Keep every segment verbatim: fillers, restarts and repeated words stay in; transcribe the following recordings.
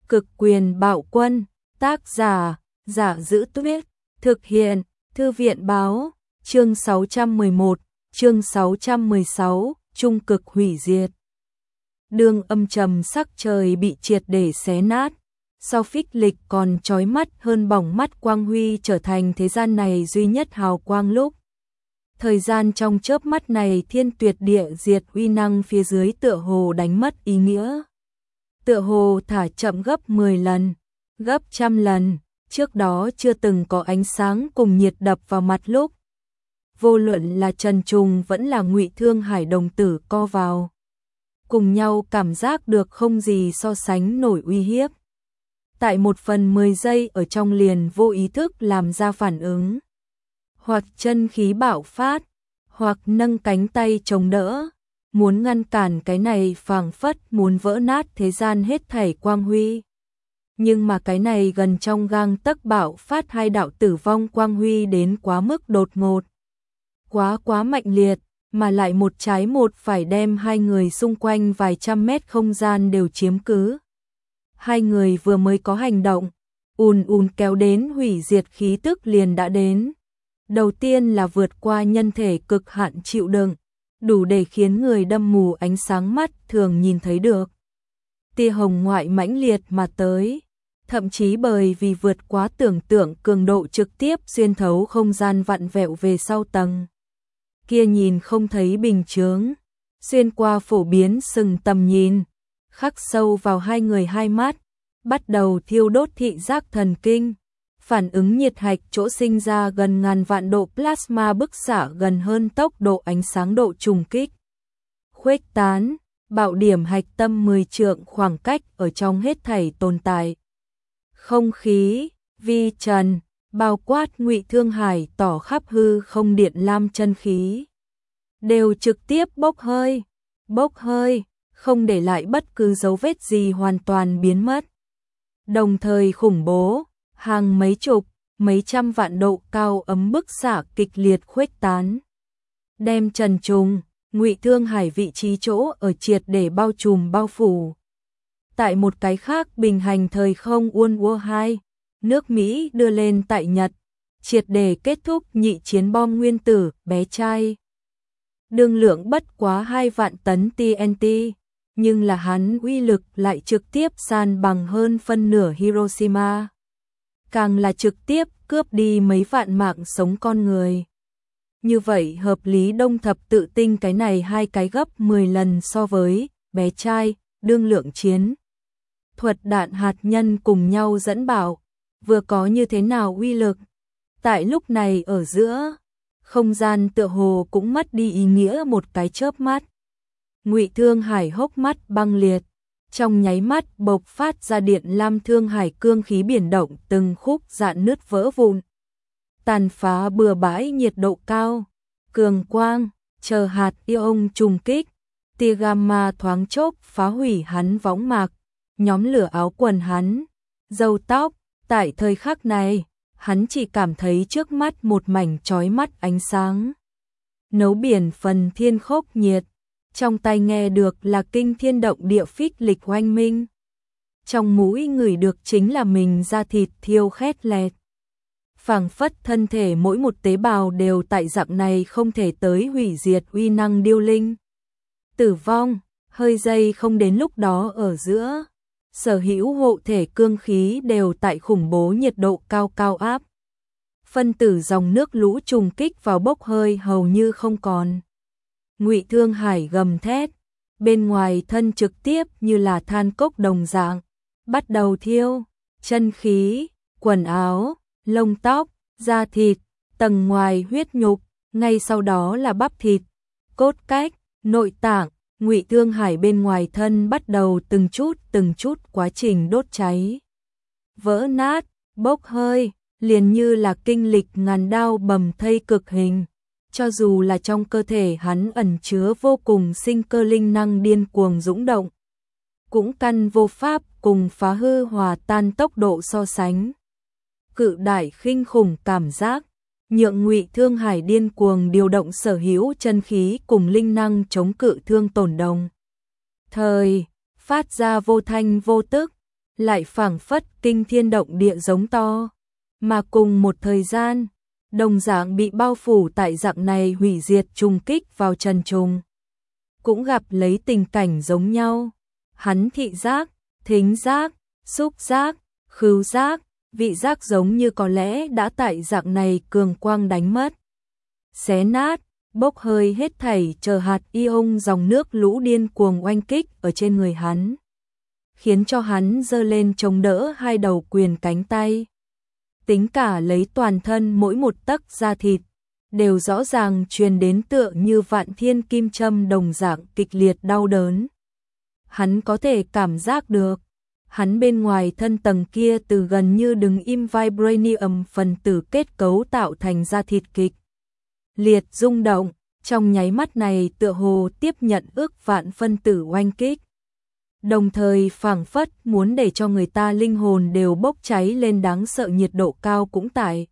Cực quyền bạo quân, tác giả, Giả Giữ Tuyết, thực hiện, Thư viện báo, chương sáu trăm mười một, chương sáu trăm mười sáu, trung cực hủy diệt. Đường âm trầm sắc trời bị triệt để xé nát, sau phích lịch còn chói mắt hơn bỏng mắt quang huy trở thành thế gian này duy nhất hào quang lúc. Thời gian trong chớp mắt này thiên tuyệt địa diệt uy năng phía dưới tựa hồ đánh mất ý nghĩa. Tựa hồ thả chậm gấp mười lần, gấp trăm lần, trước đó chưa từng có ánh sáng cùng nhiệt đập vào mặt lúc. Vô luận là Trần Trùng vẫn là Ngụy Thương Hải đồng tử co vào. Cùng nhau cảm giác được không gì so sánh nổi uy hiếp. Tại một phần mười giây ở trong liền vô ý thức làm ra phản ứng. Hoặc chân khí bạo phát, hoặc nâng cánh tay chống đỡ, muốn ngăn cản cái này phảng phất muốn vỡ nát thế gian hết thảy quang huy. Nhưng mà cái này gần trong gang tấc bạo phát hai đạo tử vong quang huy đến quá mức đột ngột. Quá quá mạnh liệt, mà lại một trái một phải đem hai người xung quanh vài trăm mét không gian đều chiếm cứ. Hai người vừa mới có hành động, ùn ùn kéo đến hủy diệt khí tức liền đã đến. Đầu tiên là vượt qua nhân thể cực hạn chịu đựng, đủ để khiến người đâm mù ánh sáng mắt thường nhìn thấy được. Tia hồng ngoại mãnh liệt mà tới, thậm chí bởi vì vượt quá tưởng tượng cường độ trực tiếp xuyên thấu không gian vặn vẹo về sau tầng. Kia nhìn không thấy bình chướng, xuyên qua phổ biến sừng tầm nhìn, khắc sâu vào hai người hai mắt, bắt đầu thiêu đốt thị giác thần kinh. Phản ứng nhiệt hạch chỗ sinh ra gần ngàn vạn độ plasma bức xạ gần hơn tốc độ ánh sáng độ trùng kích. Khuếch tán, bạo điểm hạch tâm mười trượng khoảng cách ở trong hết thảy tồn tại. Không khí, vi trần, bao quát Ngụy Thương Hải tỏ khắp hư không điện lam chân khí. Đều trực tiếp bốc hơi, bốc hơi, không để lại bất cứ dấu vết gì hoàn toàn biến mất. Đồng thời khủng bố, hàng mấy chục, mấy trăm vạn độ cao ấm bức xạ kịch liệt khuếch tán. Đem Trần Trùng, Ngụy Thương Hải vị trí chỗ ở triệt để bao trùm bao phủ. Tại một cái khác bình hành thời không World War hai, nước Mỹ đưa lên tại Nhật, triệt để kết thúc nhị chiến bom nguyên tử, bé trai. Đương lượng bất quá hai vạn tấn T N T, nhưng là hắn uy lực lại trực tiếp san bằng hơn phân nửa Hiroshima. Càng là trực tiếp cướp đi mấy vạn mạng sống con người. Như vậy hợp lý đông thập tự tinh cái này hai cái gấp mười lần so với bé trai, đương lượng chiến. Thuật đạn hạt nhân cùng nhau dẫn bảo, vừa có như thế nào uy lực. Tại lúc này ở giữa, không gian tựa hồ cũng mất đi ý nghĩa một cái chớp mắt. Ngụy Thương Hải hốc mắt băng liệt, trong nháy mắt bộc phát ra điện lam thương hải cương khí biển động từng khúc dạn nứt vỡ vụn. Tàn phá bừa bãi nhiệt độ cao, cường quang, chờ hạt ion trùng kích, tia gamma thoáng chốc phá hủy hắn võng mạc, nhóm lửa áo quần hắn, râu tóc. Tại thời khắc này, hắn chỉ cảm thấy trước mắt một mảnh chói mắt ánh sáng. Nấu biển phần thiên khốc nhiệt, trong tai nghe được là kinh thiên động địa phích lịch oanh minh. Trong mũi ngửi được chính là mình da thịt thiêu khét lẹt. Phảng phất thân thể mỗi một tế bào đều tại dạng này không thể tới hủy diệt uy năng điêu linh. Tử vong, hơi giây không đến lúc đó ở giữa. Sở hữu hộ thể cương khí đều tại khủng bố nhiệt độ cao cao áp. Phân tử dòng nước lũ trùng kích vào bốc hơi hầu như không còn. Ngụy Thương Hải gầm thét, bên ngoài thân trực tiếp như là than cốc đồng dạng, bắt đầu thiêu, chân khí, quần áo, lông tóc, da thịt, tầng ngoài huyết nhục, ngay sau đó là bắp thịt, cốt cách, nội tạng. Ngụy Thương Hải bên ngoài thân bắt đầu từng chút từng chút quá trình đốt cháy. Vỡ nát, bốc hơi, liền như là kinh lịch ngàn đao bầm thây cực hình. Cho dù là trong cơ thể hắn ẩn chứa vô cùng sinh cơ linh năng điên cuồng dũng động, cũng căn vô pháp cùng phá hư hòa tan tốc độ so sánh. Cự đại khinh khủng cảm giác, nhượng Ngụy Thương Hải điên cuồng điều động sở hữu chân khí cùng linh năng chống cự thương tổn đồng. Thời, phát ra vô thanh vô tức, lại phảng phất kinh thiên động địa giống to, mà cùng một thời gian, đồng dạng bị bao phủ tại dạng này hủy diệt trùng kích vào Trần Trùng. Cũng gặp lấy tình cảnh giống nhau, hắn thị giác, thính giác, xúc giác, khứu giác, vị giác giống như có lẽ đã tại dạng này cường quang đánh mất. Xé nát, bốc hơi hết thảy chờ hạt ion dòng nước lũ điên cuồng oanh kích ở trên người hắn, khiến cho hắn giơ lên chống đỡ hai đầu quyền cánh tay. Tính cả lấy toàn thân mỗi một tấc da thịt, đều rõ ràng truyền đến tựa như vạn thiên kim châm đồng dạng kịch liệt đau đớn. Hắn có thể cảm giác được, hắn bên ngoài thân tầng kia từ gần như đứng im vibranium phần tử kết cấu tạo thành da thịt kịch liệt rung động, trong nháy mắt này tựa hồ tiếp nhận ước vạn phân tử oanh kích. Đồng thời phảng phất muốn để cho người ta linh hồn đều bốc cháy lên đáng sợ nhiệt độ cao cũng tại.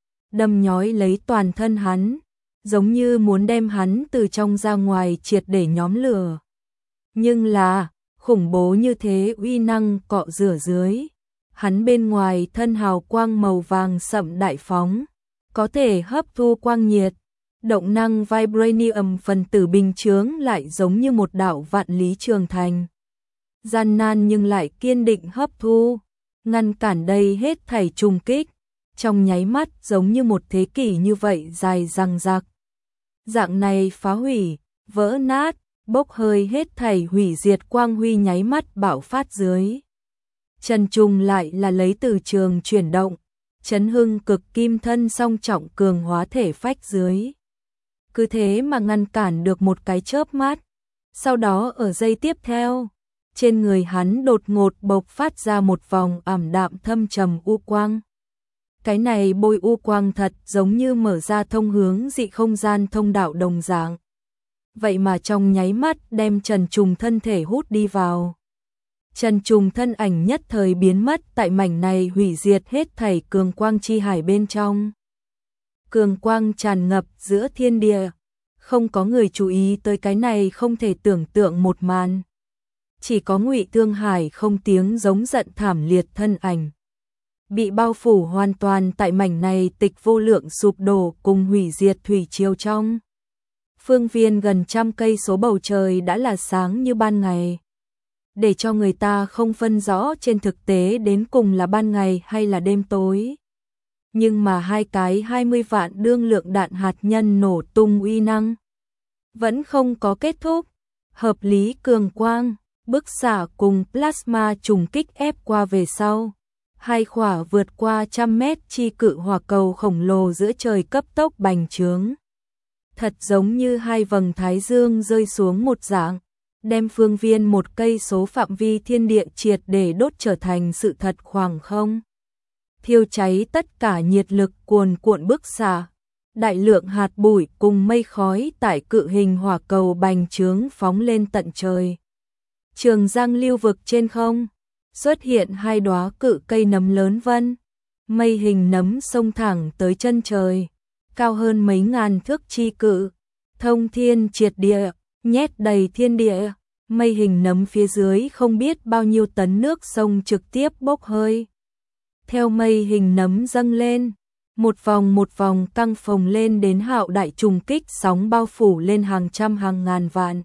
Đâm nhói lấy toàn thân hắn, giống như muốn đem hắn từ trong ra ngoài triệt để nhóm lửa. Nhưng là, khủng bố như thế uy năng cọ rửa dưới, hắn bên ngoài thân hào quang màu vàng sậm đại phóng, có thể hấp thu quang nhiệt. Động năng vibranium phần tử bình chướng lại giống như một đạo vạn lý trường thành. Gian nan nhưng lại kiên định hấp thu, ngăn cản đây hết thảy trùng kích, trong nháy mắt giống như một thế kỷ như vậy dài dằng dặc. Dạng này phá hủy, vỡ nát, bốc hơi hết thảy hủy diệt quang huy nháy mắt bạo phát dưới. Trần Trùng lại là lấy từ trường chuyển động, chấn hưng cực kim thân song trọng cường hóa thể phách dưới. Cứ thế mà ngăn cản được một cái chớp mắt. Sau đó ở giây tiếp theo, trên người hắn đột ngột bộc phát ra một vòng ảm đạm thâm trầm u quang. Cái này bôi u quang thật giống như mở ra thông hướng dị không gian thông đạo đồng dạng. Vậy mà trong nháy mắt đem Trần Trùng thân thể hút đi vào. Trần Trùng thân ảnh nhất thời biến mất tại mảnh này hủy diệt hết thảy cường quang chi hải bên trong. Cường quang tràn ngập giữa thiên địa, không có người chú ý tới cái này không thể tưởng tượng một màn. Chỉ có Ngụy Thương Hải không tiếng giống giận thảm liệt thân ảnh. Bị bao phủ hoàn toàn tại mảnh này tịch vô lượng sụp đổ cùng hủy diệt thủy triều trong. Phương viên gần trăm cây số bầu trời đã là sáng như ban ngày. Để cho người ta không phân rõ trên thực tế đến cùng là ban ngày hay là đêm tối. Nhưng mà hai cái hai mươi vạn đương lượng đạn hạt nhân nổ tung uy năng vẫn không có kết thúc. Hợp lý cường quang, bức xạ cùng plasma trùng kích ép qua về sau. Hai khỏa vượt qua trăm mét chi cự hỏa cầu khổng lồ giữa trời cấp tốc bành trướng. Thật giống như hai vầng thái dương rơi xuống một dạng, đem phương viên một cây số phạm vi thiên địa triệt để đốt trở thành sự thật khoảng không. Thiêu cháy tất cả nhiệt lực cuồn cuộn bức xạ, đại lượng hạt bụi cùng mây khói tại cự hình hỏa cầu bành trướng phóng lên tận trời. Trường Giang lưu vực trên không, xuất hiện hai đóa cự cây nấm lớn vân, mây hình nấm xông thẳng tới chân trời, cao hơn mấy ngàn thước chi cự, thông thiên triệt địa, nhét đầy thiên địa, mây hình nấm phía dưới không biết bao nhiêu tấn nước sông trực tiếp bốc hơi. Theo mây hình nấm dâng lên, một vòng một vòng căng phồng lên đến hạo đại trùng kích sóng bao phủ lên hàng trăm hàng ngàn vạn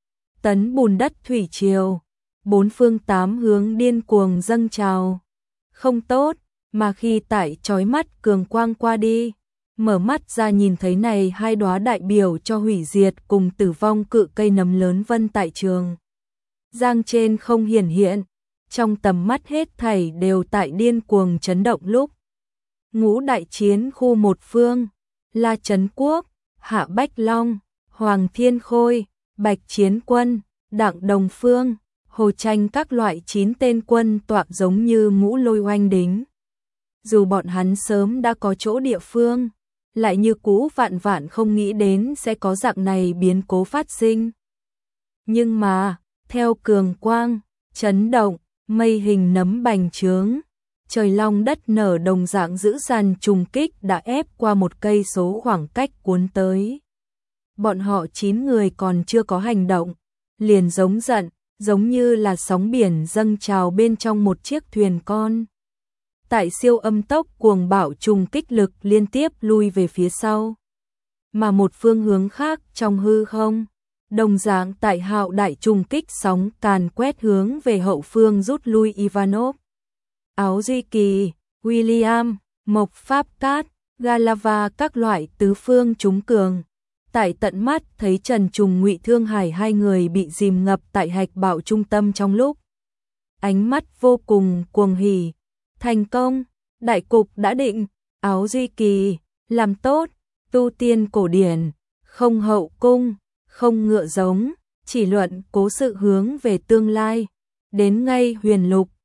tấn bùn đất thủy triều, bốn phương tám hướng điên cuồng dâng trào. Không tốt, mà khi tại chói mắt cường quang qua đi, mở mắt ra nhìn thấy này hai đóa đại biểu cho hủy diệt cùng tử vong cự cây nấm lớn vân tại trường Giang trên không hiển hiện, trong tầm mắt hết thảy đều tại điên cuồng chấn động lúc. Ngũ đại chiến khu một phương, La Trấn Quốc, Hạ Bách Long, Hoàng Thiên Khôi, Bạch Chiến Quân, Đặng Đồng Phương, Hồ Tranh các loại chín tên quân tọa giống như ngũ lôi oanh đính. Dù bọn hắn sớm đã có chỗ địa phương, lại như cũ vạn vạn không nghĩ đến sẽ có dạng này biến cố phát sinh. Nhưng mà, theo cường quang, chấn động, mây hình nấm bành trướng, trời long đất nở đồng dạng dữ dằn trùng kích đã ép qua một cây số khoảng cách cuốn tới. Bọn họ chín người còn chưa có hành động, liền giống giận, giống như là sóng biển dâng trào bên trong một chiếc thuyền con. Tại siêu âm tốc cuồng bạo trùng kích lực liên tiếp lui về phía sau. Mà một phương hướng khác trong hư không, đồng dạng tại hạo đại trùng kích sóng càn quét hướng về hậu phương rút lui Ivanov. Áo Duy Kỳ, William, Mộc Pháp Cát, Galava các loại tứ phương trúng cường. Tại tận mắt thấy Trần Trùng Ngụy Thương Hải hai người bị dìm ngập tại hạch bạo trung tâm trong lúc. Ánh mắt vô cùng cuồng hỉ. Thành công, đại cục đã định, Áo Duy Kỳ, làm tốt, tu tiên cổ điển, không hậu cung, không ngựa giống, chỉ luận cố sự hướng về tương lai. Đến ngay huyền lục,